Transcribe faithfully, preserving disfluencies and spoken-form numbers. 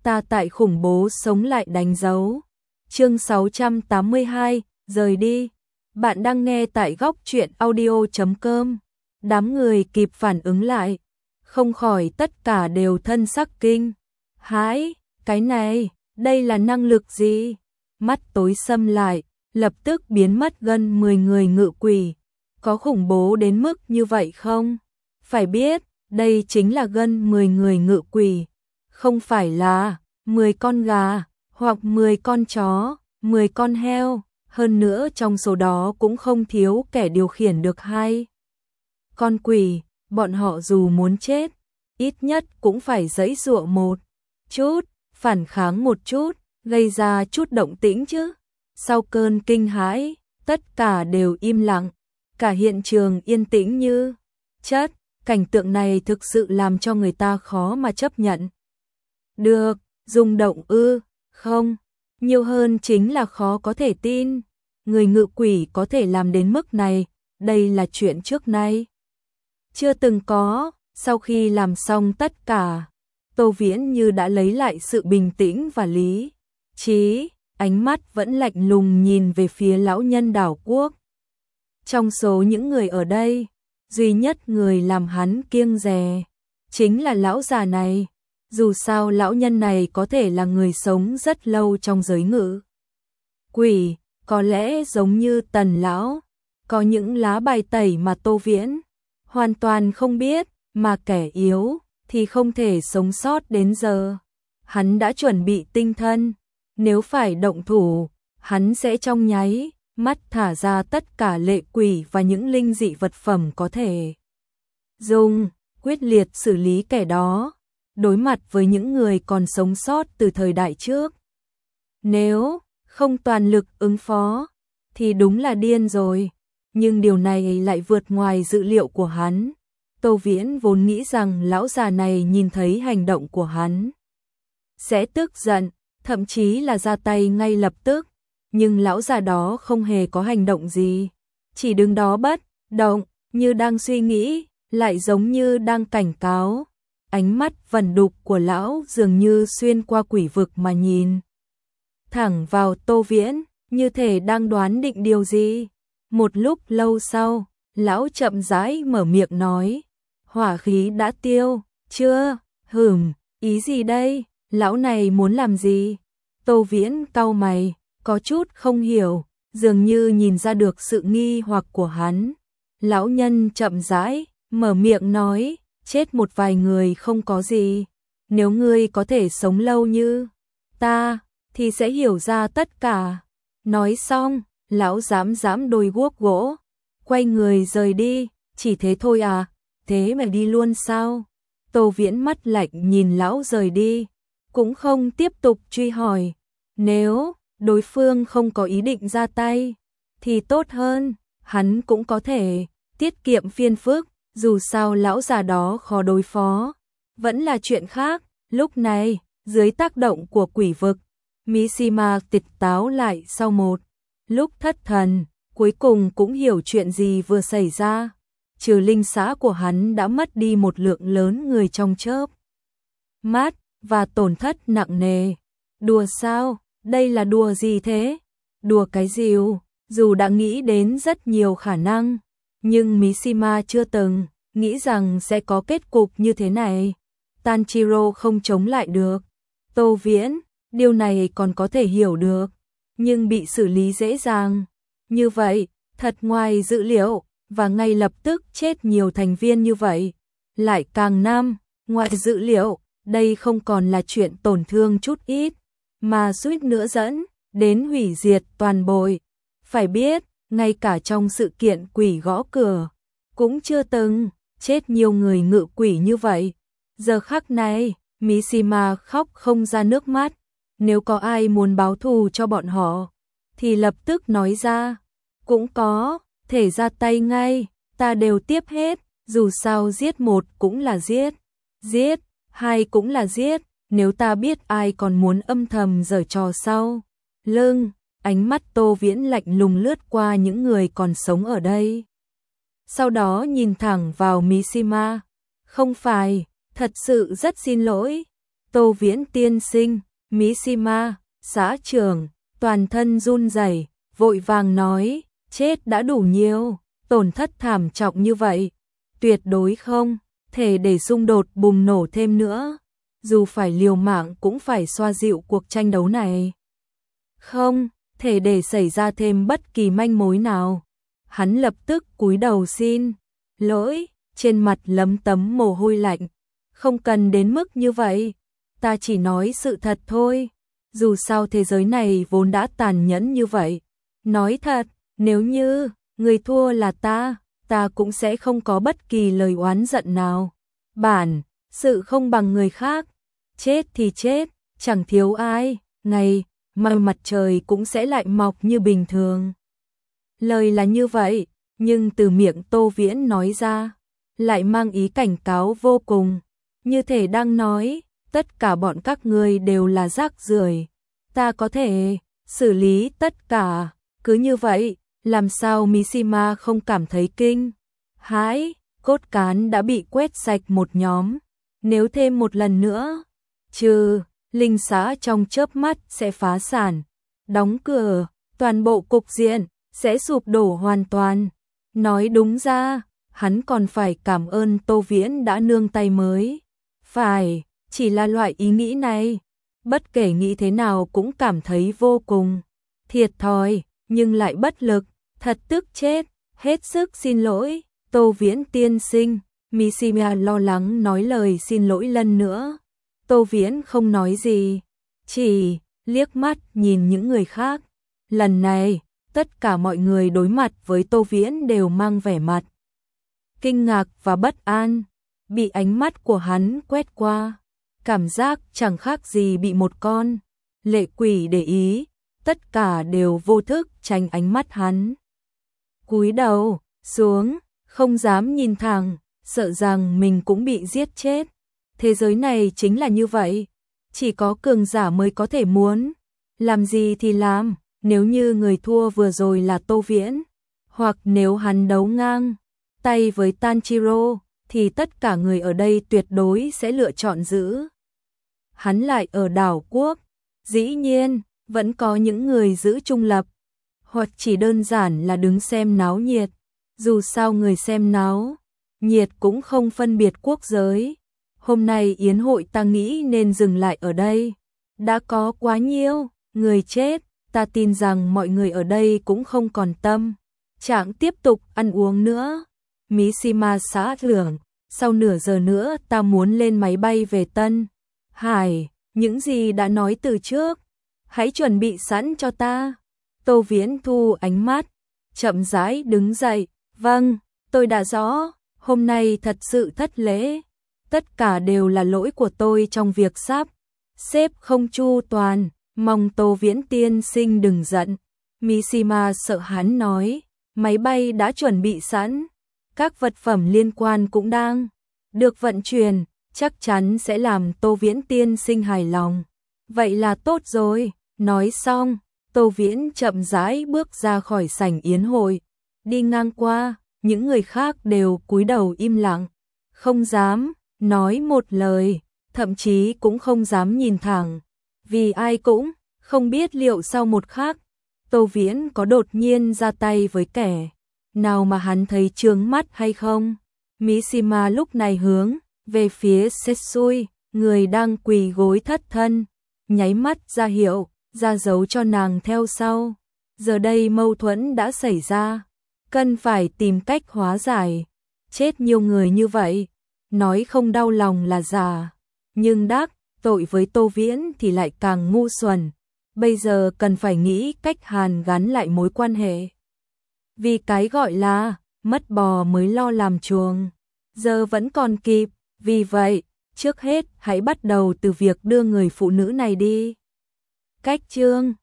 ta tại khủng bố sống lại đánh dấu. Chương sáu trăm tám mươi hai, rời đi. Bạn đang nghe tại góc truyện audio chấm com. Đám người kịp phản ứng lại, không khỏi tất cả đều thân sắc kinh. Hãi, cái này, đây là năng lực gì? Mắt tối sầm lại, lập tức biến mất gần mười người ngự quỷ. Có khủng bố đến mức như vậy không? Phải biết, đây chính là gần mười người ngự quỷ. Không phải là mười con gà, hoặc mười con chó, mười con heo. Hơn nữa trong số đó cũng không thiếu kẻ điều khiển được hai con quỷ. Bọn họ dù muốn chết, ít nhất cũng phải giãy giụa một chút, phản kháng một chút, gây ra chút động tĩnh chứ. Sau cơn kinh hãi, tất cả đều im lặng, cả hiện trường yên tĩnh như chất. Cảnh tượng này thực sự làm cho người ta khó mà chấp nhận được. Rung động ư? Không, nhiều hơn chính là khó có thể tin. Người ngự quỷ có thể làm đến mức này, đây là chuyện trước nay chưa từng có. Sau khi làm xong tất cả, Tô Viễn như đã lấy lại sự bình tĩnh và lý trí, ánh mắt vẫn lạnh lùng nhìn về phía lão nhân đảo quốc. Trong số những người ở đây, duy nhất người làm hắn kiêng dè chính là lão già này. Dù sao lão nhân này có thể là người sống rất lâu trong giới ngự quỷ, có lẽ giống như Tần lão, có những lá bài tẩy mà Tô Viễn hoàn toàn không biết, mà kẻ yếu thì không thể sống sót đến giờ. Hắn đã chuẩn bị tinh thần, nếu phải động thủ, hắn sẽ trong nháy mắt thả ra tất cả lệ quỷ và những linh dị vật phẩm có thể dùng, quyết liệt xử lý kẻ đó. Đối mặt với những người còn sống sót từ thời đại trước, nếu không toàn lực ứng phó thì đúng là điên rồi. Nhưng điều này lại vượt ngoài dự liệu của hắn. Tô Viễn vốn nghĩ rằng lão già này nhìn thấy hành động của hắn sẽ tức giận, thậm chí là ra tay ngay lập tức. Nhưng lão già đó không hề có hành động gì, chỉ đứng đó bất động, như đang suy nghĩ, lại giống như đang cảnh cáo. Ánh mắt vẩn đục của lão dường như xuyên qua quỷ vực mà nhìn thẳng vào Tô Viễn, như thể đang đoán định điều gì. Một lúc lâu sau, lão chậm rãi mở miệng nói, hỏa khí đã tiêu, chưa? Hửm, ý gì đây? Lão này muốn làm gì? Tô Viễn cau mày, có chút không hiểu, dường như nhìn ra được sự nghi hoặc của hắn. Lão nhân chậm rãi mở miệng nói, chết một vài người không có gì. Nếu ngươi có thể sống lâu như ta, thì sẽ hiểu ra tất cả. Nói xong, lão giãm giãm đôi guốc gỗ, quay người rời đi. Chỉ thế thôi à? Thế mà đi luôn sao? Tô Viễn mắt lạnh nhìn lão rời đi, cũng không tiếp tục truy hỏi. Nếu đối phương không có ý định ra tay, thì tốt hơn, hắn cũng có thể tiết kiệm phiền phức. Dù sao lão già đó khó đối phó, vẫn là chuyện khác. Lúc này, dưới tác động của quỷ vực, Mishima tịch táo lại sau một lúc thất thần, cuối cùng cũng hiểu chuyện gì vừa xảy ra. Trừ linh xã của hắn đã mất đi một lượng lớn người trong chớp mắt, và tổn thất nặng nề. Đùa sao? Đây là đùa gì thế? Đùa cái gì? Dù đã nghĩ đến rất nhiều khả năng, nhưng Mishima chưa từng nghĩ rằng sẽ có kết cục như thế này. Tanjiro không chống lại được. Tô Viễn, điều này còn có thể hiểu được, nhưng bị xử lý dễ dàng như vậy, thật ngoài dự liệu, và ngay lập tức chết nhiều thành viên như vậy, lại càng năm ngoài dự liệu. Đây không còn là chuyện tổn thương chút ít, mà suýt nữa dẫn đến hủy diệt toàn bộ. Phải biết, ngay cả trong sự kiện quỷ gõ cửa, cũng chưa từng chết nhiều người ngự quỷ như vậy. Giờ khắc này, Mishima khóc không ra nước mắt. Nếu có ai muốn báo thù cho bọn họ, thì lập tức nói ra. Cũng có thể ra tay ngay, ta đều tiếp hết. Dù sao giết một cũng là giết, giết hai cũng là giết. Nếu ta biết ai còn muốn âm thầm giở trò sau lưng. Ánh mắt Tô Viễn lạnh lùng lướt qua những người còn sống ở đây, sau đó nhìn thẳng vào Mishima. Không phải, thật sự rất xin lỗi. Tô Viễn tiên sinh, Mishima, xã trưởng, toàn thân run rẩy, vội vàng nói, chết đã đủ nhiều, tổn thất thảm trọng như vậy, tuyệt đối không thể để xung đột bùng nổ thêm nữa, dù phải liều mạng cũng phải xoa dịu cuộc tranh đấu này. Không thể để xảy ra thêm bất kỳ manh mối nào. Hắn lập tức cúi đầu xin lỗi, trên mặt lấm tấm mồ hôi lạnh. Không cần đến mức như vậy, ta chỉ nói sự thật thôi. Dù sao thế giới này vốn đã tàn nhẫn như vậy. Nói thật, nếu như người thua là ta, ta cũng sẽ không có bất kỳ lời oán giận nào. Bản sự không bằng người khác, chết thì chết, chẳng thiếu ai, ngày mà mặt trời cũng sẽ lại mọc như bình thường. Lời là như vậy, nhưng từ miệng Tô Viễn nói ra, lại mang ý cảnh cáo vô cùng, như thể đang nói, tất cả bọn các ngươi đều là rác rưởi, ta có thể xử lý tất cả, cứ như vậy, làm sao Mishima không cảm thấy kinh hãi, cốt cán đã bị quét sạch một nhóm, nếu thêm một lần nữa, trừ linh xã trong chớp mắt sẽ phá sản, đóng cửa, toàn bộ cục diện sẽ sụp đổ hoàn toàn. Nói đúng ra, hắn còn phải cảm ơn Tô Viễn đã nương tay mới. Phải, chỉ là loại ý nghĩ này, bất kể nghĩ thế nào cũng cảm thấy vô cùng thiệt thòi, nhưng lại bất lực, thật tức chết, hết sức xin lỗi, Tô Viễn tiên sinh. Mishima lo lắng nói lời xin lỗi lần nữa. Tô Viễn không nói gì, chỉ liếc mắt nhìn những người khác. Lần này, tất cả mọi người đối mặt với Tô Viễn đều mang vẻ mặt kinh ngạc và bất an, bị ánh mắt của hắn quét qua, cảm giác chẳng khác gì bị một con lệ quỷ để ý, tất cả đều vô thức tránh ánh mắt hắn. Cúi đầu xuống, không dám nhìn thẳng, sợ rằng mình cũng bị giết chết. Thế giới này chính là như vậy, chỉ có cường giả mới có thể muốn làm gì thì làm. Nếu như người thua vừa rồi là Tô Viễn, hoặc nếu hắn đấu ngang tay với Tanjiro, thì tất cả người ở đây tuyệt đối sẽ lựa chọn giữ hắn lại ở đảo quốc. Dĩ nhiên, vẫn có những người giữ trung lập, hoặc chỉ đơn giản là đứng xem náo nhiệt. Dù sao người xem náo nhiệt cũng không phân biệt quốc giới. Hôm nay yến hội ta nghĩ nên dừng lại ở đây. Đã có quá nhiều người chết, ta tin rằng mọi người ở đây cũng không còn tâm trạng tiếp tục ăn uống nữa. Mishima xã trưởng, sau nửa giờ nữa ta muốn lên máy bay về Tân Hải, những gì đã nói từ trước, hãy chuẩn bị sẵn cho ta. Tô Viễn thu ánh mắt, chậm rãi đứng dậy, vâng, tôi đã rõ, hôm nay thật sự thất lễ, tất cả đều là lỗi của tôi trong việc sắp xếp không chu toàn, mong Tô Viễn tiên sinh đừng giận. Mishima sợ hắn nói, máy bay đã chuẩn bị sẵn, các vật phẩm liên quan cũng đang được vận chuyển, chắc chắn sẽ làm Tô Viễn tiên sinh hài lòng. Vậy là tốt rồi, nói xong, Tô Viễn chậm rãi bước ra khỏi sảnh yến hội, đi ngang qua, những người khác đều cúi đầu im lặng, không dám nói một lời, thậm chí cũng không dám nhìn thẳng, vì ai cũng không biết liệu sau một khắc, Tô Viễn có đột nhiên ra tay với kẻ nào mà hắn thấy chướng mắt hay không. Mishima lúc này hướng về phía Setsui, người đang quỳ gối thất thân, nháy mắt ra hiệu, ra dấu cho nàng theo sau. Giờ đây mâu thuẫn đã xảy ra, cần phải tìm cách hóa giải. Chết nhiều người như vậy, nói không đau lòng là giả, nhưng đắc tội với Tô Viễn thì lại càng ngu xuẩn. Bây giờ cần phải nghĩ cách hàn gắn lại mối quan hệ. Vì cái gọi là mất bò mới lo làm chuồng, giờ vẫn còn kịp, vì vậy, trước hết hãy bắt đầu từ việc đưa người phụ nữ này đi. Cách chương